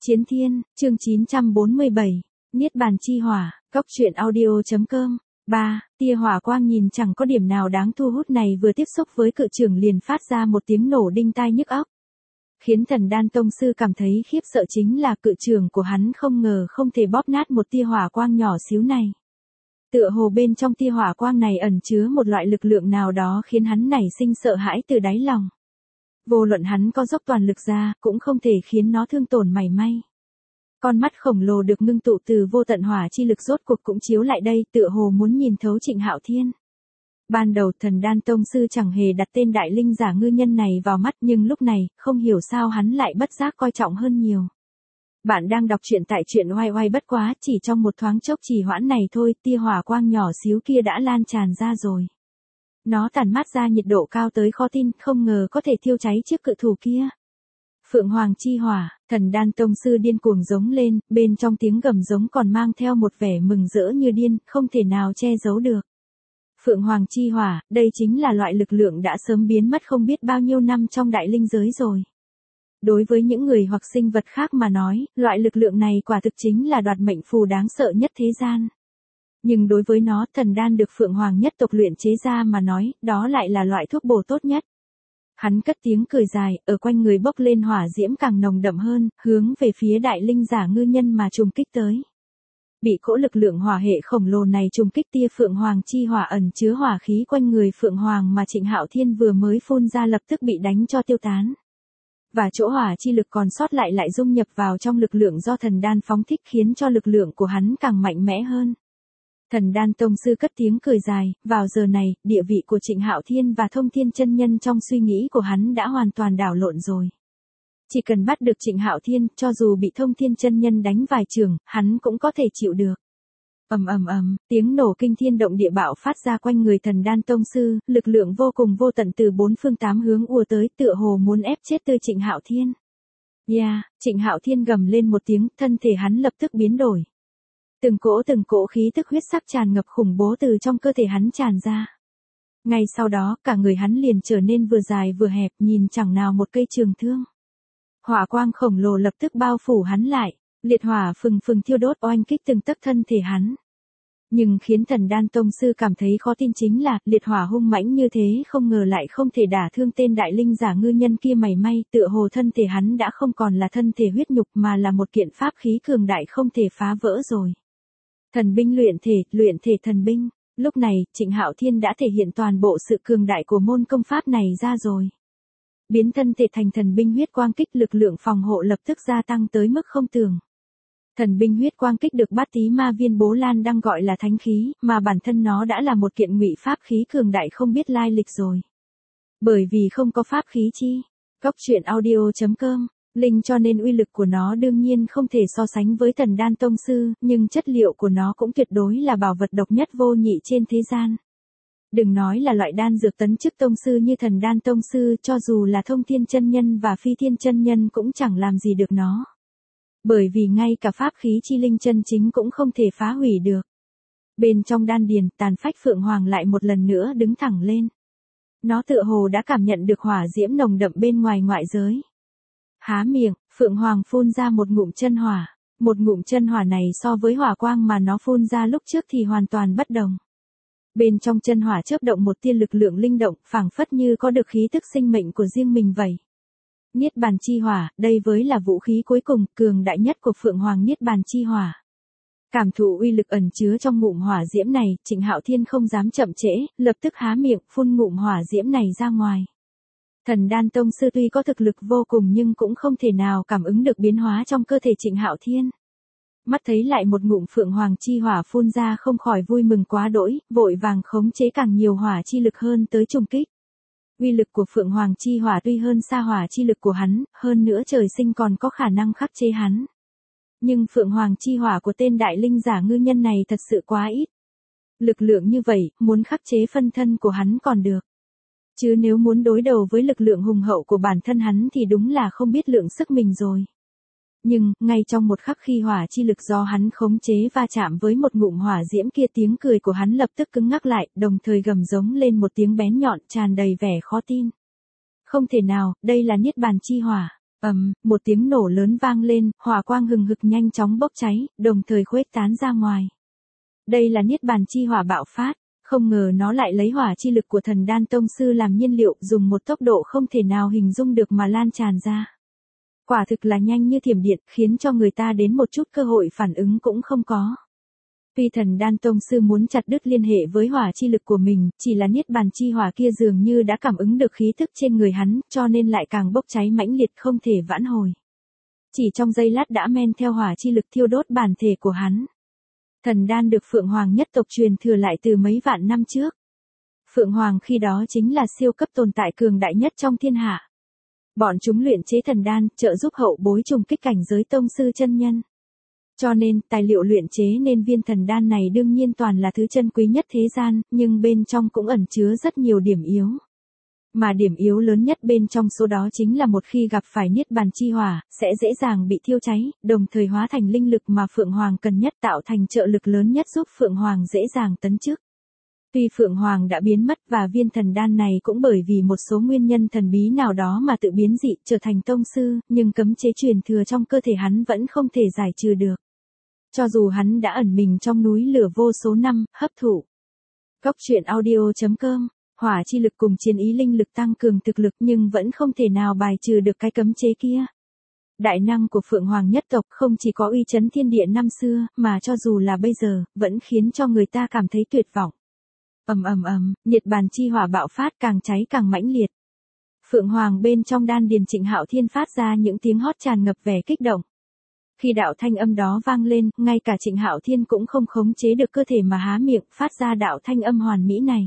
Chiến Thiên, chương 947, Niết Bàn Chi Hỏa, Cốc truyện audio.com. 3. Tia hỏa quang nhìn chẳng có điểm nào đáng thu hút này vừa tiếp xúc với cự trưởng liền phát ra một tiếng nổ đinh tai nhức óc. Khiến Thần Đan Tông Sư cảm thấy khiếp sợ chính là cự trưởng của hắn không ngờ không thể bóp nát một tia hỏa quang nhỏ xíu này. Tựa hồ bên trong tia hỏa quang này ẩn chứa một loại lực lượng nào đó khiến hắn nảy sinh sợ hãi từ đáy lòng. Vô luận hắn có dốc toàn lực ra, cũng không thể khiến nó thương tổn mảy may. Con mắt khổng lồ được ngưng tụ từ vô tận hỏa chi lực rốt cuộc cũng chiếu lại đây, tựa hồ muốn nhìn thấu Trịnh Hạo Thiên. Ban đầu Thần Đan Tông Sư chẳng hề đặt tên đại linh giả ngư nhân này vào mắt, nhưng lúc này, không hiểu sao hắn lại bất giác coi trọng hơn nhiều. Bạn đang đọc truyện tại truyện oai oai bất quá, chỉ trong một thoáng chốc trì hoãn này thôi, tia hỏa quang nhỏ xíu kia đã lan tràn ra rồi. Nó tản mát ra nhiệt độ cao tới khó tin, không ngờ có thể thiêu cháy chiếc cự thủ kia. Phượng Hoàng Chi Hỏa, Thần Đan Tông Sư điên cuồng giống lên, bên trong tiếng gầm giống còn mang theo một vẻ mừng rỡ như điên, không thể nào che giấu được. Phượng Hoàng Chi Hỏa, đây chính là loại lực lượng đã sớm biến mất không biết bao nhiêu năm trong đại linh giới rồi. Đối với những người hoặc sinh vật khác mà nói, loại lực lượng này quả thực chính là đoạt mệnh phù đáng sợ nhất thế gian. Nhưng đối với nó, thần đan được Phượng Hoàng nhất tộc luyện chế ra mà nói, đó lại là loại thuốc bổ tốt nhất. Hắn cất tiếng cười dài, ở quanh người bốc lên hỏa diễm càng nồng đậm hơn, hướng về phía đại linh giả ngư nhân mà trùng kích tới. Bị cỗ lực lượng hỏa hệ khổng lồ này trùng kích, tia Phượng Hoàng Chi Hỏa ẩn chứa hỏa khí quanh người Phượng Hoàng mà Trịnh Hạo Thiên vừa mới phun ra lập tức bị đánh cho tiêu tán. Và chỗ hỏa chi lực còn sót lại lại dung nhập vào trong lực lượng do thần đan phóng thích, khiến cho lực lượng của hắn càng mạnh mẽ hơn. Thần Đan Tông Sư cất tiếng cười dài, vào giờ này, địa vị của Trịnh Hạo Thiên và Thông Thiên Chân Nhân trong suy nghĩ của hắn đã hoàn toàn đảo lộn rồi. Chỉ cần bắt được Trịnh Hạo Thiên, cho dù bị Thông Thiên Chân Nhân đánh vài chưởng, hắn cũng có thể chịu được. Ầm ầm ầm, tiếng nổ kinh thiên động địa bạo phát ra quanh người Thần Đan Tông Sư, lực lượng vô cùng vô tận từ bốn phương tám hướng ùa tới, tựa hồ muốn ép chết tươi Trịnh Hạo Thiên. Trịnh Hạo Thiên gầm lên một tiếng, thân thể hắn lập tức biến đổi. Từng cỗ khí tức huyết sắc tràn ngập khủng bố từ trong cơ thể hắn tràn ra. Ngay sau đó, cả người hắn liền trở nên vừa dài vừa hẹp, nhìn chẳng nào một cây trường thương. Hỏa quang khổng lồ lập tức bao phủ hắn lại, liệt hỏa phừng phừng thiêu đốt oanh kích từng tấc thân thể hắn. Nhưng khiến Thần Đan Tông Sư cảm thấy khó tin chính là, liệt hỏa hung mãnh như thế không ngờ lại không thể đả thương tên đại linh giả ngư nhân kia mảy may, tựa hồ thân thể hắn đã không còn là thân thể huyết nhục mà là một kiện pháp khí cường đại không thể phá vỡ rồi. Thần binh luyện thể thần binh, lúc này, Trịnh Hạo Thiên đã thể hiện toàn bộ sự cường đại của môn công pháp này ra rồi. Biến thân thể thành thần binh huyết quang kích, lực lượng phòng hộ lập tức gia tăng tới mức không tưởng. Thần binh huyết quang kích được Bát Tí Ma Viên Bố Lan đang gọi là thánh khí, mà bản thân nó đã là một kiện ngụy pháp khí cường đại không biết lai lịch rồi. Bởi vì không có pháp khí chi, Cốc truyện audio.com. Linh cho nên uy lực của nó đương nhiên không thể so sánh với Thần Đan Tông Sư, nhưng chất liệu của nó cũng tuyệt đối là bảo vật độc nhất vô nhị trên thế gian. Đừng nói là loại đan dược tấn chức tông sư như Thần Đan Tông Sư, cho dù là Thông Thiên Chân Nhân và Phi Thiên Chân Nhân cũng chẳng làm gì được nó. Bởi vì ngay cả pháp khí chi linh chân chính cũng không thể phá hủy được. Bên trong đan điền, tàn phách Phượng Hoàng lại một lần nữa đứng thẳng lên. Nó tựa hồ đã cảm nhận được hỏa diễm nồng đậm bên ngoài ngoại giới. Há miệng, Phượng Hoàng phun ra một ngụm chân hỏa. Một ngụm chân hỏa này so với hỏa quang mà nó phun ra lúc trước thì hoàn toàn bất đồng. Bên trong chân hỏa chớp động một tia lực lượng linh động, phảng phất như có được khí tức sinh mệnh của riêng mình vậy. Niết Bàn Chi Hỏa, đây với là vũ khí cuối cùng, cường đại nhất của Phượng Hoàng Niết Bàn Chi Hỏa. Cảm thụ uy lực ẩn chứa trong ngụm hỏa diễm này, Trịnh Hạo Thiên không dám chậm trễ, lập tức há miệng, phun ngụm hỏa diễm này ra ngoài. Thần Đan Tông Sư tuy có thực lực vô cùng nhưng cũng không thể nào cảm ứng được biến hóa trong cơ thể Trịnh Hạo Thiên. Mắt thấy lại một ngụm Phượng Hoàng Chi Hỏa phun ra không khỏi vui mừng quá đỗi, vội vàng khống chế càng nhiều hỏa chi lực hơn tới trùng kích. Uy lực của Phượng Hoàng Chi Hỏa tuy hơn xa hỏa chi lực của hắn, hơn nữa trời sinh còn có khả năng khắc chế hắn. Nhưng Phượng Hoàng Chi Hỏa của tên đại linh giả ngư nhân này thật sự quá ít. Lực lượng như vậy, muốn khắc chế phân thân của hắn còn được. Chứ nếu muốn đối đầu với lực lượng hùng hậu của bản thân hắn thì đúng là không biết lượng sức mình rồi. Nhưng, ngay trong một khắc khi hỏa chi lực do hắn khống chế va chạm với một ngụm hỏa diễm kia, tiếng cười của hắn lập tức cứng ngắc lại, đồng thời gầm giống lên một tiếng bén nhọn tràn đầy vẻ khó tin. Không thể nào, đây là Niết Bàn Chi Hỏa. Một tiếng nổ lớn vang lên, hỏa quang hừng hực nhanh chóng bốc cháy, đồng thời khuếch tán ra ngoài. Đây là niết bàn chi hỏa bạo phát, không ngờ nó lại lấy hỏa chi lực của thần đan tông sư làm nhiên liệu, dùng một tốc độ không thể nào hình dung được mà lan tràn ra. Quả thực là nhanh như thiểm điện, khiến cho người ta đến một chút cơ hội phản ứng cũng không có. Tuy thần đan tông sư muốn chặt đứt liên hệ với hỏa chi lực của mình, chỉ là niết bàn chi hỏa kia dường như đã cảm ứng được khí thức trên người hắn, cho nên lại càng bốc cháy mãnh liệt không thể vãn hồi. Chỉ trong giây lát đã men theo hỏa chi lực thiêu đốt bản thể của hắn. Thần đan được Phượng Hoàng nhất tộc truyền thừa lại từ mấy vạn năm trước. Phượng Hoàng khi đó chính là siêu cấp tồn tại cường đại nhất trong thiên hạ. Bọn chúng luyện chế thần đan, trợ giúp hậu bối trùng kích cảnh giới tông sư chân nhân. Cho nên, tài liệu luyện chế nên viên thần đan này đương nhiên toàn là thứ chân quý nhất thế gian, nhưng bên trong cũng ẩn chứa rất nhiều điểm yếu. Mà điểm yếu lớn nhất bên trong số đó chính là một khi gặp phải niết bàn chi hỏa, sẽ dễ dàng bị thiêu cháy, đồng thời hóa thành linh lực mà Phượng Hoàng cần nhất, tạo thành trợ lực lớn nhất giúp Phượng Hoàng dễ dàng tấn chức. Tuy Phượng Hoàng đã biến mất và viên thần đan này cũng bởi vì một số nguyên nhân thần bí nào đó mà tự biến dị trở thành tông sư, nhưng cấm chế truyền thừa trong cơ thể hắn vẫn không thể giải trừ được. Cho dù hắn đã ẩn mình trong núi lửa vô số năm, hấp thụ. Góc truyện audio.com, hỏa chi lực cùng chiến ý linh lực tăng cường thực lực nhưng vẫn không thể nào bài trừ được cái cấm chế kia. Đại năng của Phượng Hoàng nhất tộc không chỉ có uy chấn thiên địa năm xưa, mà cho dù là bây giờ, vẫn khiến cho người ta cảm thấy tuyệt vọng. Nhiệt bàn chi hỏa bạo phát càng cháy càng mãnh liệt. Phượng Hoàng bên trong đan điền Trịnh Hạo Thiên phát ra những tiếng hót tràn ngập vẻ kích động. Khi đạo thanh âm đó vang lên, ngay cả Trịnh Hạo Thiên cũng không khống chế được cơ thể mà há miệng phát ra đạo thanh âm hoàn mỹ này.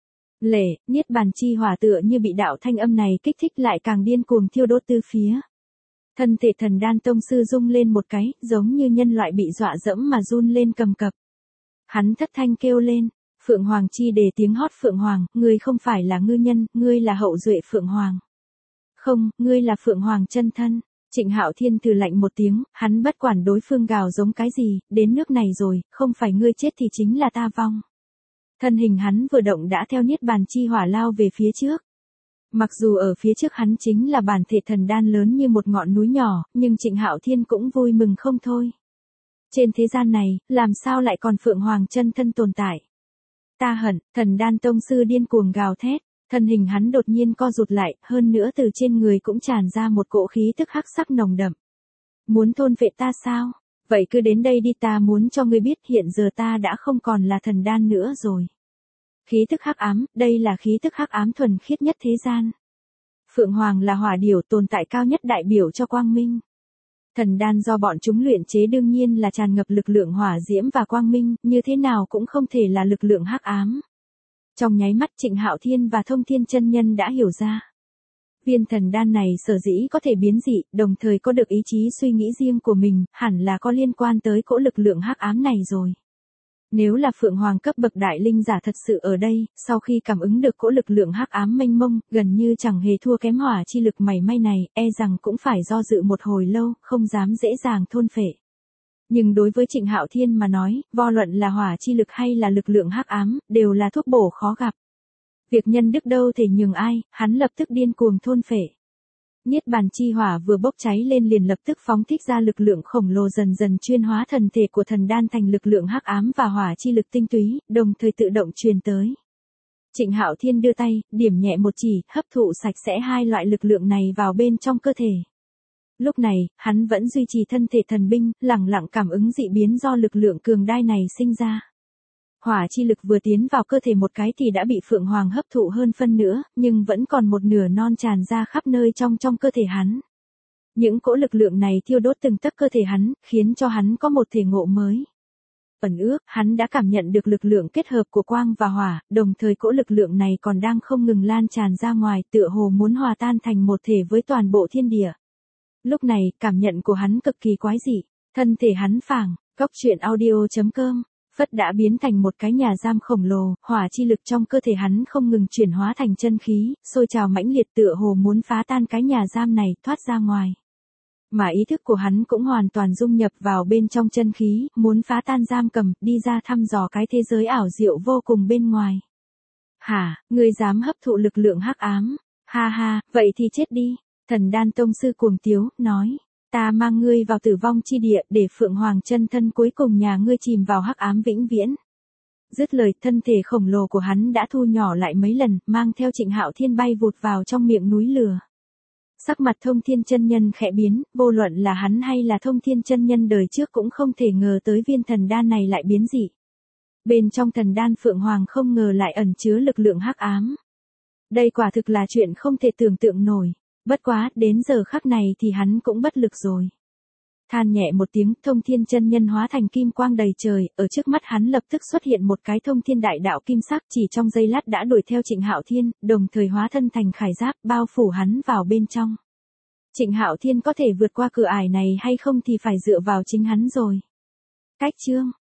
Niết bàn chi hỏa tựa như bị đạo thanh âm này kích thích lại càng điên cuồng thiêu đốt tứ phía. Thân thể thần đan tông sư rung lên một cái, giống như nhân loại bị dọa dẫm mà run lên cầm cập. Hắn thất thanh kêu lên, Phượng Hoàng chi đề tiếng hót Phượng Hoàng, ngươi không phải là ngư nhân, ngươi là hậu duệ Phượng Hoàng. Không, ngươi là Phượng Hoàng chân thân. Trịnh Hạo Thiên từ lạnh một tiếng, hắn bất quản đối phương gào giống cái gì, đến nước này rồi, không phải ngươi chết thì chính là ta vong. Thân hình hắn vừa động đã theo niết bàn chi hỏa lao về phía trước. Mặc dù ở phía trước hắn chính là bản thể thần đan lớn như một ngọn núi nhỏ, nhưng Trịnh Hạo Thiên cũng vui mừng không thôi. Trên thế gian này, làm sao lại còn Phượng Hoàng chân thân tồn tại? Ta hận, thần đan tông sư điên cuồng gào thét, thân hình hắn đột nhiên co rụt lại, hơn nữa từ trên người cũng tràn ra một cỗ khí tức hắc sắc nồng đậm. Muốn thôn phệ ta sao? Vậy cứ đến đây đi, ta muốn cho ngươi biết hiện giờ ta đã không còn là thần đan nữa rồi. Khí tức hắc ám, đây là khí tức hắc ám thuần khiết nhất thế gian. Phượng Hoàng là hỏa điểu tồn tại cao nhất đại biểu cho quang minh. Thần đan do bọn chúng luyện chế đương nhiên là tràn ngập lực lượng hỏa diễm và quang minh, như thế nào cũng không thể là lực lượng hắc ám. Trong nháy mắt Trịnh Hạo Thiên và Thông Thiên chân nhân đã hiểu ra. Viên thần đan này sở dĩ có thể biến dị, đồng thời có được ý chí suy nghĩ riêng của mình, hẳn là có liên quan tới cỗ lực lượng hắc ám này rồi. Nếu là Phượng Hoàng cấp bậc đại linh giả thật sự ở đây, sau khi cảm ứng được cỗ lực lượng hắc ám mênh mông, gần như chẳng hề thua kém hỏa chi lực mảy may này, e rằng cũng phải do dự một hồi lâu, không dám dễ dàng thôn phệ. Nhưng đối với Trịnh Hạo Thiên mà nói, vô luận là hỏa chi lực hay là lực lượng hắc ám, đều là thuốc bổ khó gặp. Việc nhân đức đâu thể nhường ai, hắn lập tức điên cuồng thôn phệ. Niết bàn chi hỏa vừa bốc cháy lên liền lập tức phóng thích ra lực lượng khổng lồ dần dần chuyên hóa thần thể của thần đan thành lực lượng hắc ám và hỏa chi lực tinh túy, đồng thời tự động truyền tới. Trịnh Hạo Thiên đưa tay, điểm nhẹ một chỉ, hấp thụ sạch sẽ hai loại lực lượng này vào bên trong cơ thể. Lúc này, hắn vẫn duy trì thân thể thần binh, lẳng lặng cảm ứng dị biến do lực lượng cường đại này sinh ra. Hỏa chi lực vừa tiến vào cơ thể một cái thì đã bị Phượng Hoàng hấp thụ hơn phân nữa, nhưng vẫn còn một nửa non tràn ra khắp nơi trong cơ thể hắn. Những cỗ lực lượng này thiêu đốt từng tấc cơ thể hắn, khiến cho hắn có một thể ngộ mới. Ẩn ước, hắn đã cảm nhận được lực lượng kết hợp của quang và hỏa, đồng thời cỗ lực lượng này còn đang không ngừng lan tràn ra ngoài, tựa hồ muốn hòa tan thành một thể với toàn bộ thiên địa. Lúc này, cảm nhận của hắn cực kỳ quái dị, thân thể hắn phảng, góc truyện audio.com. Phất đã biến thành một cái nhà giam khổng lồ, hỏa chi lực trong cơ thể hắn không ngừng chuyển hóa thành chân khí, sôi trào mãnh liệt tựa hồ muốn phá tan cái nhà giam này, thoát ra ngoài. Mà ý thức của hắn cũng hoàn toàn dung nhập vào bên trong chân khí, muốn phá tan giam cầm, đi ra thăm dò cái thế giới ảo diệu vô cùng bên ngoài. Hả, ngươi dám hấp thụ lực lượng hắc ám? Ha ha, vậy thì chết đi. Thần đan tông sư cuồng tiếu, nói, ta mang ngươi vào tử vong chi địa để Phượng Hoàng chân thân cuối cùng nhà ngươi chìm vào hắc ám vĩnh viễn. Dứt lời, thân thể khổng lồ của hắn đã thu nhỏ lại mấy lần, mang theo Trịnh Hạo Thiên bay vụt vào trong miệng núi lửa. Sắc mặt Thông Thiên chân nhân khẽ biến, vô luận là hắn hay là Thông Thiên chân nhân đời trước cũng không thể ngờ tới viên thần đan này lại biến dị. Bên trong thần đan Phượng Hoàng không ngờ lại ẩn chứa lực lượng hắc ám. Đây quả thực là chuyện không thể tưởng tượng nổi, bất quá, đến giờ khắc này thì hắn cũng bất lực rồi. Than nhẹ một tiếng, Thông Thiên chân nhân hóa thành kim quang đầy trời, ở trước mắt hắn lập tức xuất hiện một cái Thông Thiên đại đạo kim sắc, chỉ trong giây lát đã đuổi theo Trịnh Hạo Thiên, đồng thời hóa thân thành khải giáp, bao phủ hắn vào bên trong. Trịnh Hạo Thiên có thể vượt qua cửa ải này hay không thì phải dựa vào chính hắn rồi. Cách chương